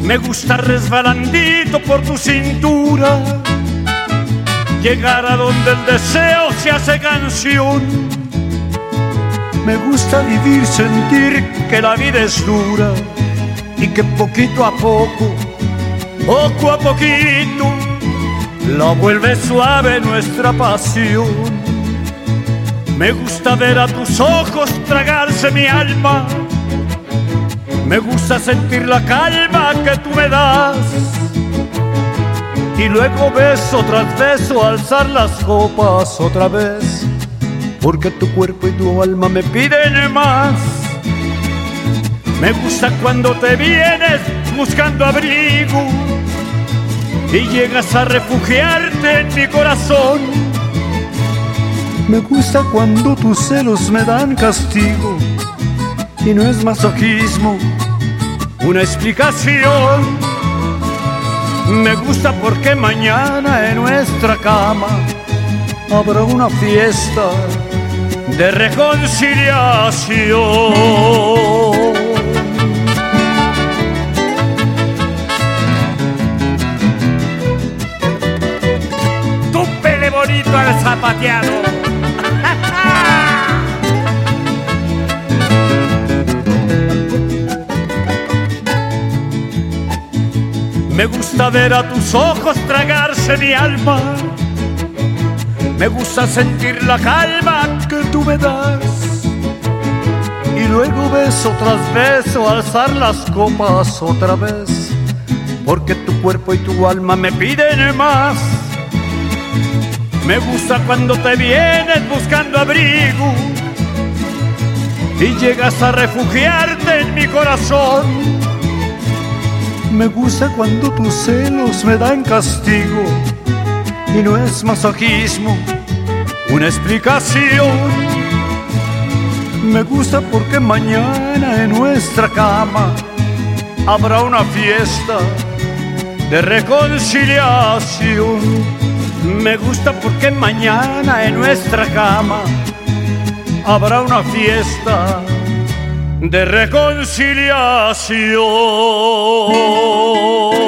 Me gusta resbalandito por tu cintura, llegar a donde el deseo se hace canción. Me gusta vivir, sentir que la vida es dura y que poquito a poco la vuelve suave nuestra pasión. Me gusta ver a tus ojos tragarse mi alma, me gusta sentir la calma que tú me das, y luego beso tras beso alzar las copas otra vez, porque tu cuerpo y tu alma me piden más. Me gusta cuando te vienes buscando abrigo y llegas a refugiarte en mi corazón. Me gusta cuando tus celos me dan castigo y no es masoquismo una explicación. Me gusta porque mañana en nuestra cama habrá una fiesta de reconciliación. Tu pele bonito al zapateado. Me gusta ver a tus ojos tragarse mi alma, me gusta sentir la calma que tú me das, y luego beso tras beso alzar las copas otra vez, porque tu cuerpo y tu alma me piden más. Me gusta cuando te vienes buscando abrigo y llegas a refugiarte en mi corazón. Me gusta cuando tus celos me dan castigo y no es masoquismo una explicación. Me gusta porque mañana en nuestra cama habrá una fiesta de reconciliación. Me gusta porque mañana en nuestra cama habrá una fiesta de reconciliación.